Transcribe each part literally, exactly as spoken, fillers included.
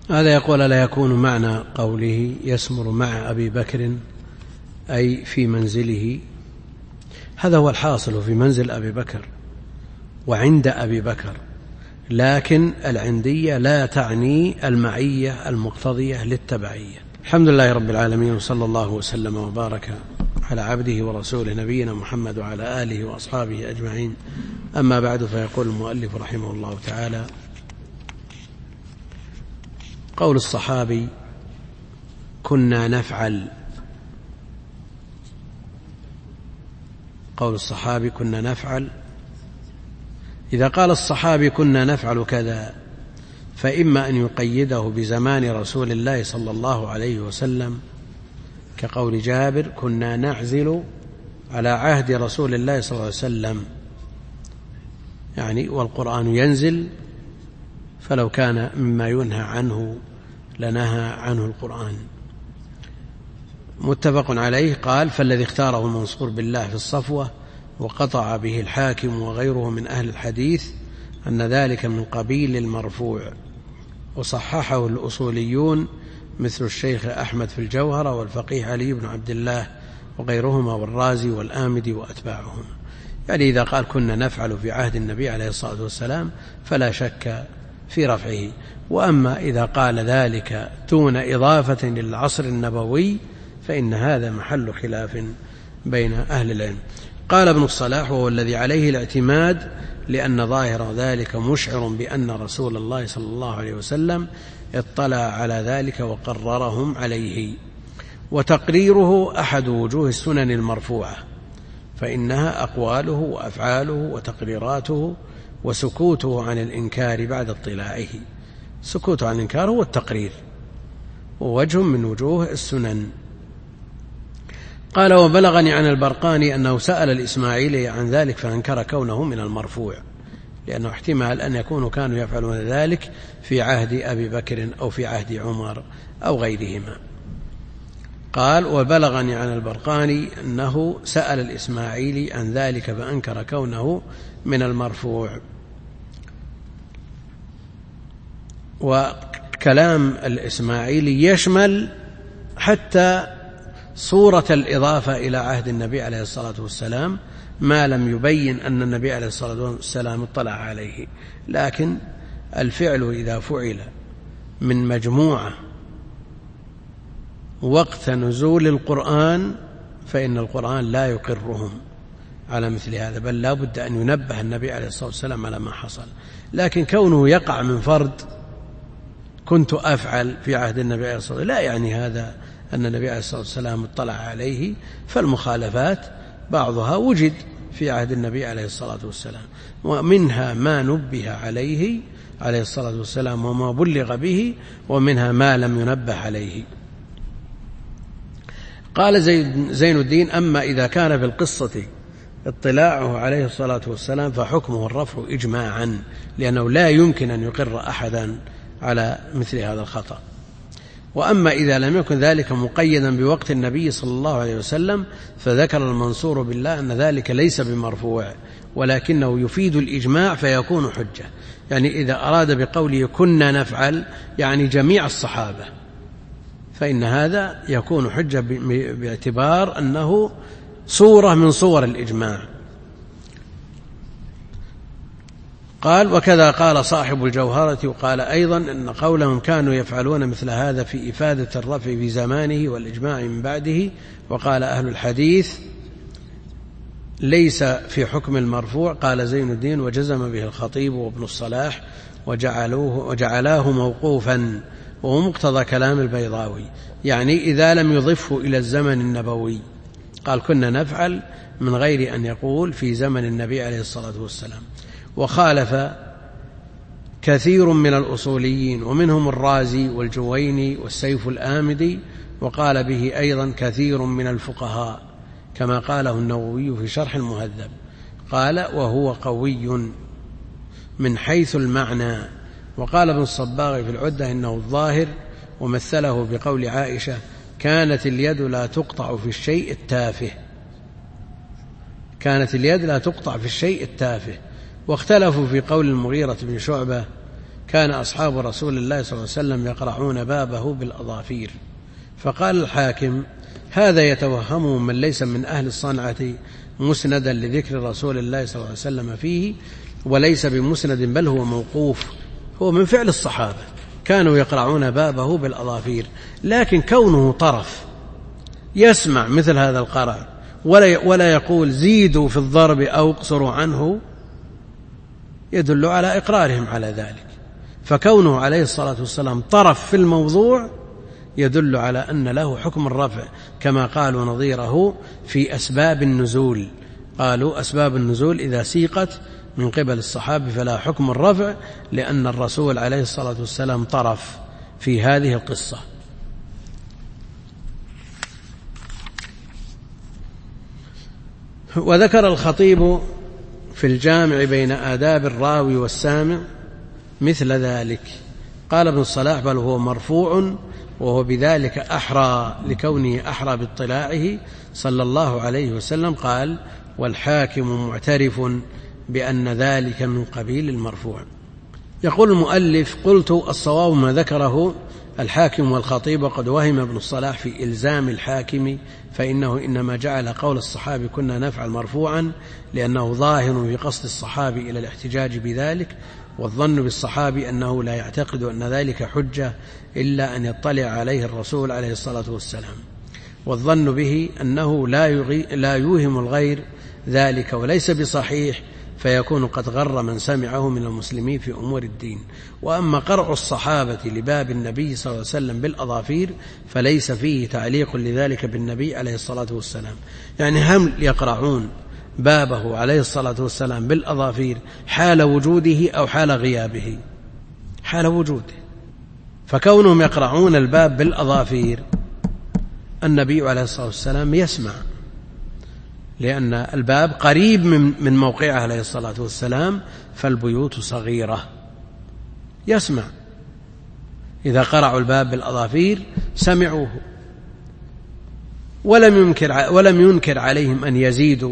هذا يقول لا يكون معنى قوله يسمر مع أبي بكر أي في منزله، هذا هو الحاصل في منزل أبي بكر وعند أبي بكر، لكن العندية لا تعني المعية المقتضية للتبعية. الحمد لله رب العالمين، وصلى الله وسلم وبارك على عبده ورسوله نبينا محمد وعلى آله وأصحابه أجمعين. أما بعد، فيقول المؤلف رحمه الله تعالى: قول الصحابي كنا نفعل، قول الصحابي كنا نفعل، إذا قال الصحابي كنا نفعل كذا فإما أن يقيده بزمان رسول الله صلى الله عليه وسلم كقول جابر كنا نعزل على عهد رسول الله صلى الله عليه وسلم، يعني والقرآن ينزل، فلو كان مما ينهى عنه لنهى عنه القرآن. متفق عليه. قال: فالذي اختاره المنصور بالله في الصفوة وقطع به الحاكم وغيره من أهل الحديث أن ذلك من قبيل المرفوع، وصححه الأصوليون مثل الشيخ أحمد في الجوهرة والفقيه علي بن عبد الله وغيرهما والرازي والآمدي وأتباعهم. يعني إذا قال كنا نفعل في عهد النبي عليه الصلاة والسلام فلا شك في رفعه. وأما إذا قال ذلك دون إضافة للعصر النبوي فإن هذا محل خلاف بين أهل العلم. قال ابن الصلاح: وهو الذي عليه الاعتماد، لأن ظاهر ذلك مشعر بأن رسول الله صلى الله عليه وسلم اطلع على ذلك وقررهم عليه، وتقريره أحد وجوه السنن المرفوعة، فإنها أقواله وأفعاله وتقريراته، وسكوته عن الإنكار بعد اطلاعه. سكوته عن الإنكار هو التقرير، ووجه من وجوه السنن. قال: وبلغني عن البرقاني أنه سأل الإسماعيلي عن ذلك فأنكر كونه من المرفوع، لأنه احتمال أن يكونوا كانوا يفعلون ذلك في عهد أبي بكر أو في عهد عمر أو غيرهما. قال: وبلغني عن البرقاني أنه سأل الإسماعيلي عن ذلك فأنكر كونه من المرفوع. وكلام الإسماعيلي يشمل حتى صورة الإضافة إلى عهد النبي عليه الصلاة والسلام، ما لم يبين أن النبي عليه الصلاة والسلام اطلع عليه. لكن الفعل إذا فعل من مجموعة وقت نزول القرآن فإن القرآن لا يقرهم على مثل هذا، بل لا بد أن ينبه النبي عليه الصلاة والسلام على ما حصل. لكن كونه يقع من فرد كنت أفعل في عهد النبي عليه الصلاة والسلام لا يعني هذا أن النبي عليه الصلاة والسلام اطلع عليه، فالمخالفات بعضها وجد في عهد النبي عليه الصلاة والسلام، ومنها ما نبه عليه عليه الصلاة والسلام وما بلغ به، ومنها ما لم ينبه عليه. قال زين الدين: أما إذا كان في القصة اطلاعه عليه الصلاة والسلام فحكمه الرفع إجماعا، لأنه لا يمكن أن يقر أحدا على مثل هذا الخطأ. وأما إذا لم يكن ذلك مقيدا بوقت النبي صلى الله عليه وسلم فذكر المنصور بالله أن ذلك ليس بمرفوع، ولكنه يفيد الإجماع فيكون حجة. يعني إذا أراد بقوله كنا نفعل يعني جميع الصحابة، فإن هذا يكون حجة باعتبار أنه صورة من صور الإجماع. قال: وكذا قال صاحب الجوهرة. وقال أيضا أن قولهم كانوا يفعلون مثل هذا في إفادة الرفع في زمانه والإجماع من بعده. وقال أهل الحديث ليس في حكم المرفوع. قال زين الدين: وجزم به الخطيب وابن الصلاح وجعلوه وجعلاه موقوفا، وهو مقتضى كلام البيضاوي، يعني إذا لم يضفه إلى الزمن النبوي. قال كنا نفعل من غير أن يقول في زمن النبي عليه الصلاة والسلام. وخالف كثير من الأصوليين، ومنهم الرازي والجويني والسيف الآمدي، وقال به أيضا كثير من الفقهاء كما قاله النووي في شرح المهذب. قال: وهو قوي من حيث المعنى. وقال ابن الصباغ في العدة إنه الظاهر، ومثله بقول عائشة: كانت اليد لا تقطع في الشيء التافه، كانت اليد لا تقطع في الشيء التافه. واختلفوا في قول المغيرة بن شعبة كان أصحاب رسول الله صلى الله عليه وسلم يقرعون بابه بالأظافير. فقال الحاكم: هذا يتوهمه من ليس من أهل الصنعة مسندا لذكر رسول الله صلى الله عليه وسلم فيه، وليس بمسند بل هو موقوف، هو من فعل الصحابة، كانوا يقرعون بابه بالأظافير. لكن كونه طرف يسمع مثل هذا القرع ولا ولا يقول زيدوا في الضرب أو اقصروا عنه، يدل على إقرارهم على ذلك. فكونه عليه الصلاة والسلام طرف في الموضوع يدل على أن له حكم الرفع، كما قالوا نظيره في أسباب النزول، قالوا أسباب النزول إذا سيقت من قبل الصحابة فلا حكم الرفع، لأن الرسول عليه الصلاة والسلام طرف في هذه القصة. وذكر الخطيب في الجامع بين آداب الراوي والسامع مثل ذلك. قال ابن الصلاح: بل هو مرفوع، وهو بذلك أحرى لكونه أحرى باطلاعه صلى الله عليه وسلم. قال: والحاكم معترف بأن ذلك من قبيل المرفوع. يقول المؤلف: قلت الصواب ما ذكره الحاكم والخطيب، وقد وهم ابن الصلاح في إلزام الحاكم، فإنه إنما جعل قول الصحابي كنا نفعل مرفوعا لأنه ظاهر في قصد الصحابي إلى الاحتجاج بذلك، والظن بالصحابي أنه لا يعتقد أن ذلك حجة إلا أن يطلع عليه الرسول عليه الصلاة والسلام، والظن به أنه لا, لا يوهم الغير ذلك وليس بصحيح، فيكون قد غر من سمعه من المسلمين في أمور الدين. وأما قرع الصحابة لباب النبي صلى الله عليه وسلم بالأظافير فليس فيه تعليق لذلك بالنبي عليه الصلاة والسلام، يعني هم يقرعون بابه عليه الصلاة والسلام بالأظافير حال وجوده أو حال غيابه؟ حال وجوده. فكونهم يقرعون الباب بالأظافير النبي عليه الصلاة والسلام يسمع، لأن الباب قريب من موقعه عليه الصلاة والسلام، فالبيوت صغيرة، يسمع. إذا قرعوا الباب بالأظافير سمعوه، ولم ينكر, ولم ينكر عليهم أن يزيدوا،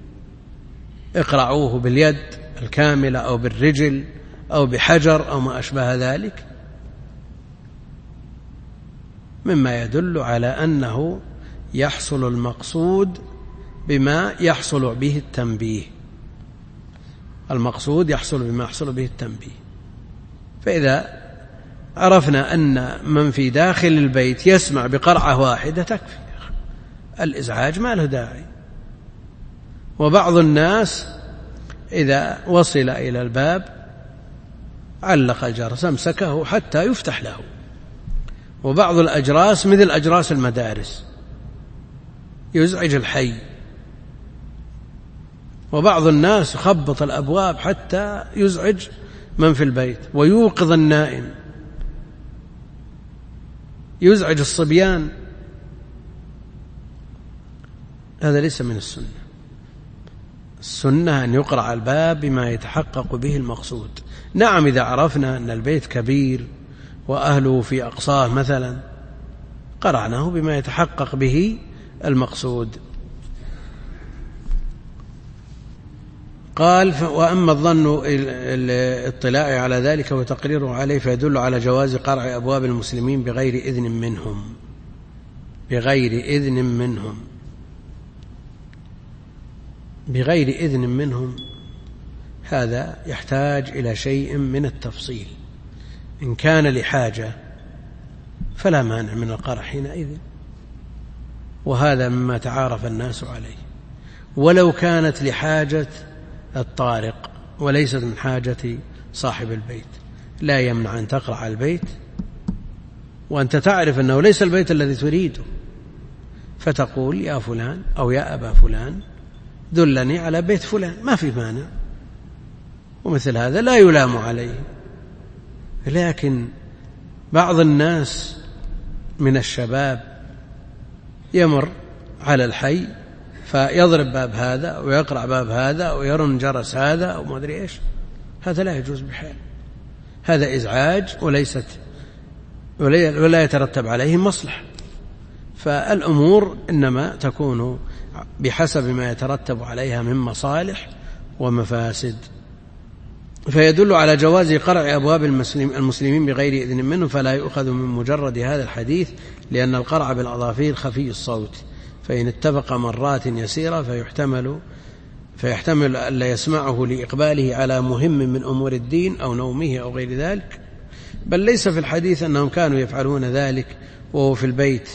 اقرعوه باليد الكاملة أو بالرجل أو بحجر أو ما أشبه ذلك، مما يدل على أنه يحصل المقصود بما يحصل به التنبيه، المقصود يحصل بما يحصل به التنبيه. فإذا عرفنا أن من في داخل البيت يسمع بقرعة واحدة تكفي، الإزعاج ما له داعي. وبعض الناس إذا وصل إلى الباب علق الجرس امسكه حتى يفتح له، وبعض الأجراس مثل أجراس المدارس يزعج الحي، وبعض الناس يخبط الأبواب حتى يزعج من في البيت ويوقظ النائم، يزعج الصبيان. هذا ليس من السنة. السنة أن يقرع الباب بما يتحقق به المقصود. نعم، إذا عرفنا أن البيت كبير وأهله في أقصاه مثلا قرعناه بما يتحقق به المقصود. قال: وأما الظن الاطلاع على ذلك وتقريره عليه فيدل على جواز قرع أبواب المسلمين بغير إذن منهم، بغير إذن منهم بغير إذن منهم هذا يحتاج إلى شيء من التفصيل. إن كان لحاجة فلا مانع من القرع حينئذ، وهذا مما تعارف الناس عليه. ولو كانت لحاجة الطارق وليست من حاجة صاحب البيت لا يمنع أن تقرع البيت وأنت تعرف أنه ليس البيت الذي تريده، فتقول: يا فلان أو يا أبا فلان دلني على بيت فلان، ما في مانع، ومثل هذا لا يلام عليه. لكن بعض الناس من الشباب يمر على الحي فيضرب باب هذا ويقرع باب هذا ويرن جرس هذا أو ما أدري إيش، هذا لا يجوز بحال، هذا إزعاج وليست ولا يترتب عليه مصلحة. فالأمور إنما تكون بحسب ما يترتب عليها من مصالح ومفاسد. فيدل على جواز قرع أبواب المسلمين بغير إذن منه، فلا يؤخذ من مجرد هذا الحديث، لأن القرع بالأظافير خفي الصوت، فإن اتفق مرات يسيرة فيحتمل فيحتمل ألا يسمعه لإقباله على مهم من أمور الدين أو نومه أو غير ذلك. بل ليس في الحديث أنهم كانوا يفعلون ذلك وهو في البيت،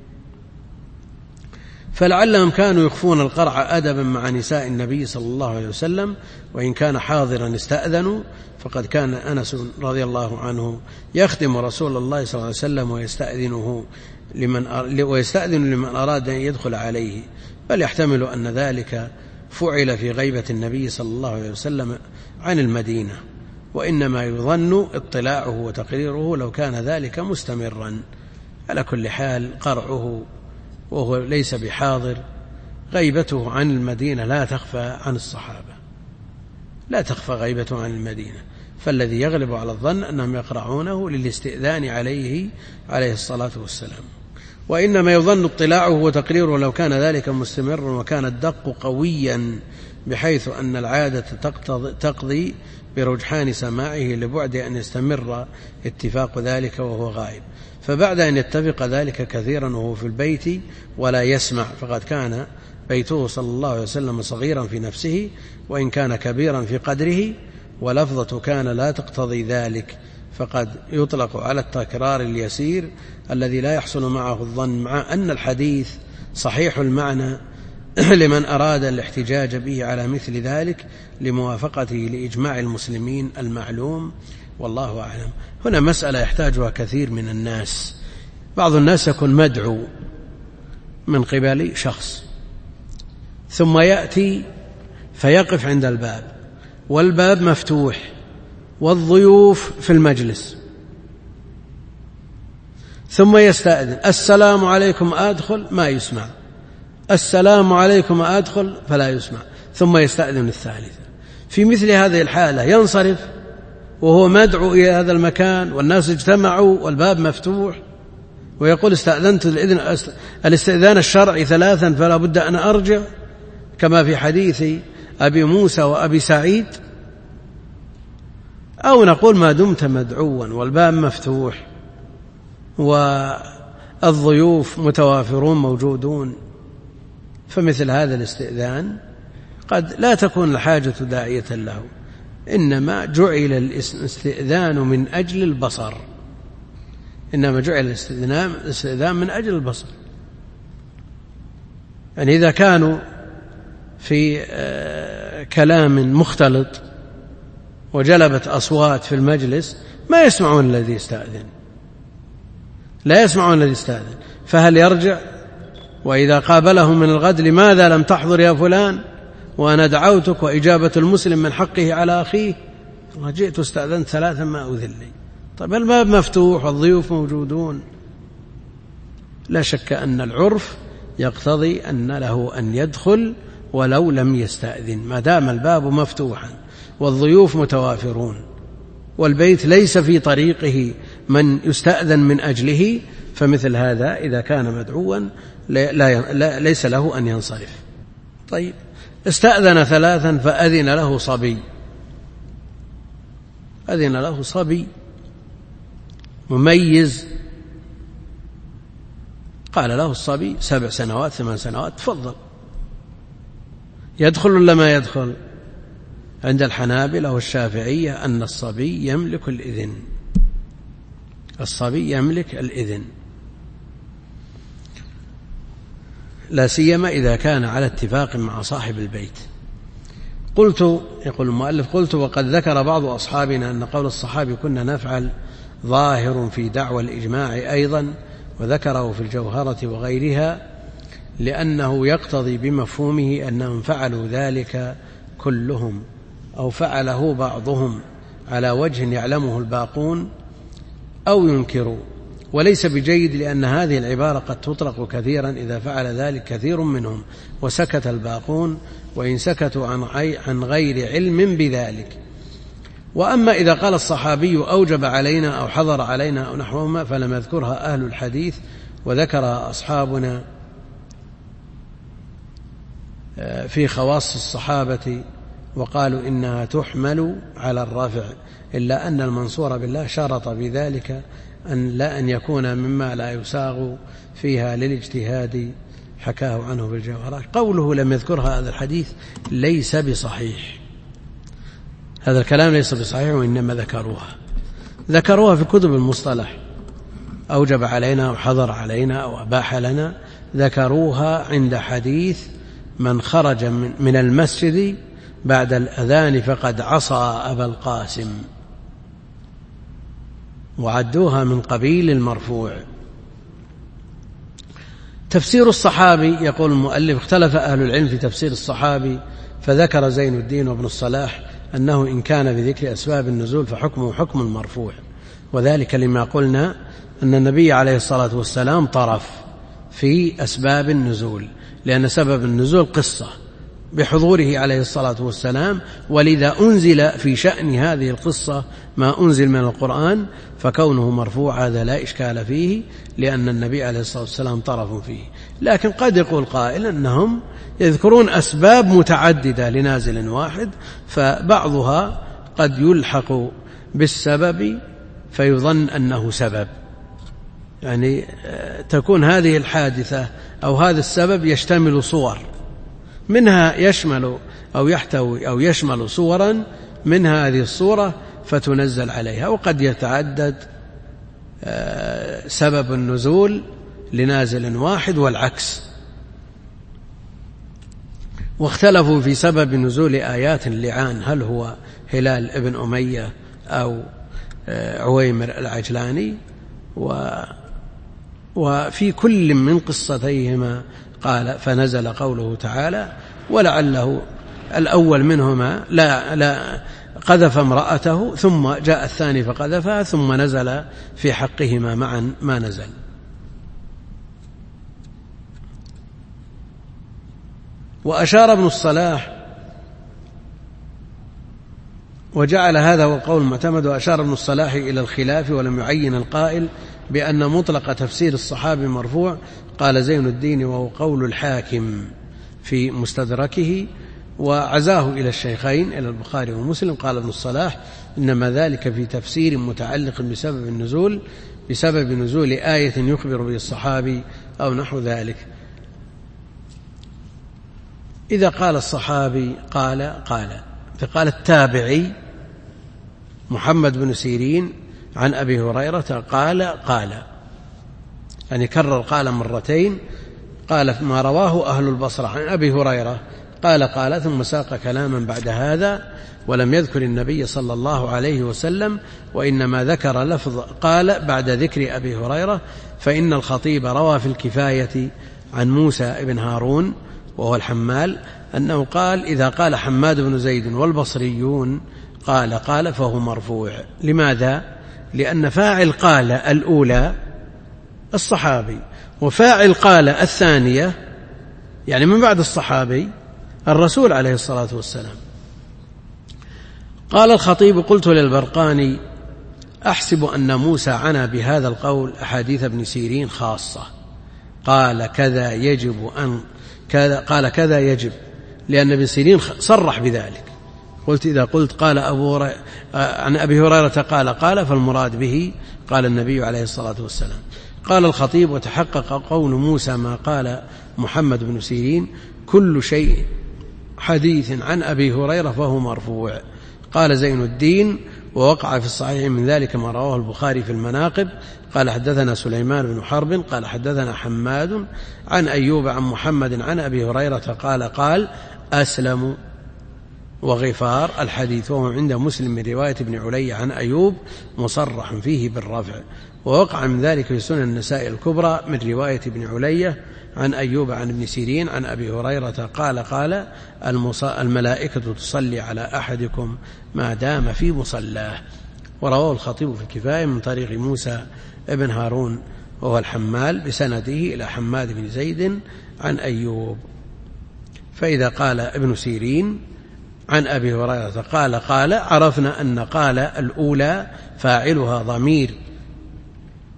فلعلهم كانوا يخفون القرع أدبا مع نساء النبي صلى الله عليه وسلم، وإن كان حاضرا استأذنوا، فقد كان أنس رضي الله عنه يخدم رسول الله صلى الله عليه وسلم ويستأذنه لمن ويستأذن لمن أراد أن يدخل عليه، بل يحتمل أن ذلك فعل في غيبة النبي صلى الله عليه وسلم عن المدينة، وإنما يظن اطلاعه وتقريره لو كان ذلك مستمرا. على كل حال قرعه وهو ليس بحاضر، غيبته عن المدينة لا تخفى عن الصحابة، لا تخفى غيبته عن المدينة، فالذي يغلب على الظن أنهم يقرعونه للاستئذان عليه عليه الصلاة والسلام، وإنما يظن اطلاعه وتقريره لو كان ذلك مستمرا وكان الدق قويا بحيث أن العادة تقضي برجحان سماعه لبعد أن يستمر اتفاق ذلك وهو غائب، فبعد أن يتفق ذلك كثيرا وهو في البيت ولا يسمع، فقد كان بيته صلى الله عليه وسلم صغيرا في نفسه وإن كان كبيرا في قدره، ولفظة كان لا تقتضي ذلك، فقد يطلق على التكرار اليسير الذي لا يحصل معه الظن، مع أن الحديث صحيح المعنى لمن أراد الاحتجاج به على مثل ذلك لموافقته لإجماع المسلمين المعلوم، والله أعلم. هنا مسألة يحتاجها كثير من الناس. بعض الناس يكون مدعو من قبل شخص، ثم يأتي فيقف عند الباب والباب مفتوح والضيوف في المجلس، ثم يستأذن: السلام عليكم أدخل، ما يسمع، السلام عليكم أدخل، فلا يسمع، ثم يستأذن الثالثة. في مثل هذه الحالة ينصرف وهو مدعو إلى هذا المكان والناس اجتمعوا والباب مفتوح، ويقول: استأذنت الإذن الاستئذان الشرعي ثلاثا فلا بد أن أرجع، كما في حديث أبي موسى وأبي سعيد؟ أو نقول: ما دمت مدعوا والباب مفتوح والضيوف متوافرون موجودون، فمثل هذا الاستئذان قد لا تكون الحاجة داعية له، إنما جعل الاستئذان من أجل البصر، إنما جعل الاستئذان من أجل البصر. يعني إذا كانوا في كلام مختلط وجلبت أصوات في المجلس ما يسمعون الذي يستأذن، لا يسمعون الذي يستأذن، فهل يرجع؟ وإذا قابلهم من الغد: لماذا لم تحضر يا فلان وأنا دعوتك، وإجابة المسلم من حقه على أخيه، والله جئت واستأذنت ثلاثا ما أذلني. طيب الباب مفتوح والضيوف موجودون، لا شك أن العرف يقتضي أن له أن يدخل ولو لم يستأذن، ما دام الباب مفتوحا والضيوف متوافرون والبيت ليس في طريقه من يستأذن من أجله، فمثل هذا إذا كان مدعوا لا لا ليس له أن ينصرف. طيب استأذن ثلاثا فأذن له صبي، أذن له صبي مميز، قال له الصبي: سبع سنوات ثمان سنوات، تفضل. يدخل ولا ما يدخل؟ عند الحنابلة والشافعية أن الصبي يملك الإذن، الصبي يملك الإذن، لا سيما إذا كان على اتفاق مع صاحب البيت. قلت، يقول المؤلف: قلت وقد ذكر بعض أصحابنا أن قول الصحابي كنا نفعل ظاهر في دعوى الإجماع أيضا، وذكره في الجوهرة وغيرها، لأنه يقتضي بمفهومه أنهم فعلوا ذلك كلهم أو فعله بعضهم على وجه يعلمه الباقون أو ينكروا، وليس بجيد، لأن هذه العبارة قد تطلق كثيرا إذا فعل ذلك كثير منهم وسكت الباقون، وإن سكتوا عن غير علم بذلك. وأما إذا قال الصحابي أوجب علينا أو حضر علينا أو نحوهما فلم يذكرها أهل الحديث، وذكر أصحابنا في خواص الصحابة وقالوا إنها تحمل على الرفع، إلا أن المنصور بالله شرط بذلك أن لا أن يكون مما لا يساغ فيها للاجتهاد، حكاه عنه بالجوهرات. قوله لم يذكرها هذا الحديث ليس بصحيح، هذا الكلام ليس بصحيح، وإنما ذكروها ذكروها في كتب المصطلح، أوجب علينا وحضر علينا وأباح لنا، ذكروها عند حديث من خرج من المسجد بعد الأذان فقد عصى أبا القاسم، وعدوها من قبيل المرفوع. تفسير الصحابي، يقول المؤلف اختلف أهل العلم في تفسير الصحابي، فذكر زين الدين وابن الصلاح أنه إن كان بذكر أسباب النزول فحكمه حكم المرفوع، وذلك لما قلنا أن النبي عليه الصلاة والسلام طرف في أسباب النزول، لأن سبب النزول قصة بحضوره عليه الصلاة والسلام، ولذا أنزل في شأن هذه القصة ما أنزل من القرآن، فكونه مرفوع هذا لا إشكال فيه، لأن النبي عليه الصلاة والسلام طرف فيه. لكن قد يقول قائل أنهم يذكرون أسباب متعددة لنازل واحد، فبعضها قد يلحق بالسبب فيظن أنه سبب، يعني تكون هذه الحادثة أو هذا السبب يشتمل صور، منها يشمل أو يحتوي أو يشمل صورا من هذه الصورة فتنزل عليها، وقد يتعدد سبب النزول لنازل واحد والعكس. واختلفوا في سبب نزول آيات اللعان، هل هو هلال ابن أمية أو عويمر العجلاني، وفي كل من قصتيهما قال فنزل قوله تعالى، ولعله الأول منهما لا لا قذف امرأته ثم جاء الثاني فقذفها ثم نزل في حقهما معا ما نزل. وأشار ابن الصلاح وجعل هذا هو القول المعتمد، وأشار ابن الصلاح إلى الخلاف ولم يعين القائل بأن مطلق تفسير الصحابي مرفوع. قال زين الدين وهو قول الحاكم في مستدركه، وعزاه إلى الشيخين إلى البخاري ومسلم. قال ابن الصلاح إنما ذلك في تفسير متعلق بسبب النزول، بسبب نزول آية يخبر به الصحابي أو نحو ذلك. إذا قال الصحابي قال قال فقال التابعي محمد بن سيرين عن أبي هريرة قال قال، يعني كرر قال مرتين، قال ما رواه أهل البصرة عن أبي هريرة قال قال، ثم ساق كلاما بعد هذا ولم يذكر النبي صلى الله عليه وسلم، وإنما ذكر لفظ قال بعد ذكر أبي هريرة. فإن الخطيب روى في الكفاية عن موسى بن هارون وهو الحمال أنه قال إذا قال حماد بن زيد والبصريون قال قال فهو مرفوع. لماذا؟ لأن فاعل قال الأولى الصحابي، وفاعل قال الثانية يعني من بعد الصحابي الرسول عليه الصلاة والسلام. قال الخطيب قلت للبرقاني أحسب أن موسى عنى بهذا القول أحاديث ابن سيرين خاصة، قال كذا يجب أن كذا قال كذا يجب، لأن ابن سيرين صرح بذلك. قلت إذا قلت قال أبو هريرة عن أبي هريرة قال قال فالمراد به قال النبي عليه الصلاة والسلام. قال الخطيب وتحقق قول موسى ما قال محمد بن سيرين كل شيء حديث عن أبي هريرة فهو مرفوع. قال زين الدين ووقع في الصحيح من ذلك ما رواه البخاري في المناقب. قال حدثنا سليمان بن حرب قال حدثنا حماد عن أيوب عن محمد عن أبي هريرة قال قال أسلم وغفار الحديث، وهو عند مسلم من رواية ابن علي عن أيوب مصرح فيه بالرفع. ووقع من ذلك في سنن النساء الكبرى من رواية ابن علي عن أيوب عن ابن سيرين عن أبي هريرة قال قال الملائكة تصلي على أحدكم ما دام في مصلاه. ورواه الخطيب في الكفاية من طريق موسى ابن هارون وهو الحمال بسنده إلى حماد بن زيد عن أيوب. فإذا قال ابن سيرين عن أبي هريرة قال قال عرفنا أن قال الأولى فاعلها ضمير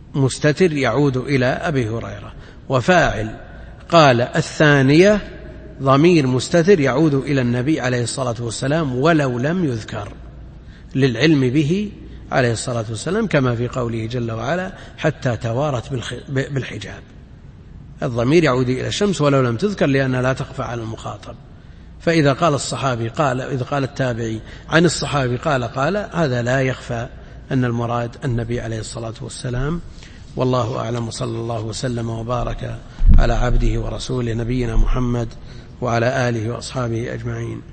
مستتر يعود إلى أبي هريرة، وفاعل قال الثانية ضمير مستتر يعود إلى النبي عليه الصلاة والسلام ولو لم يذكر، للعلم به عليه الصلاة والسلام، كما في قوله جل وعلا حتى توارت بالحجاب. الضمير يعود إلى الشمس ولو لم تذكر لأنها لا تخفى على المخاطب. فإذا قال الصحابي قال، إذا قال التابعي عن الصحابي قال قال، هذا لا يخفى أن المراد النبي عليه الصلاة والسلام. والله أعلم، وصلى الله وسلم وبارك على عبده ورسوله نبينا محمد وعلى آله وأصحابه أجمعين.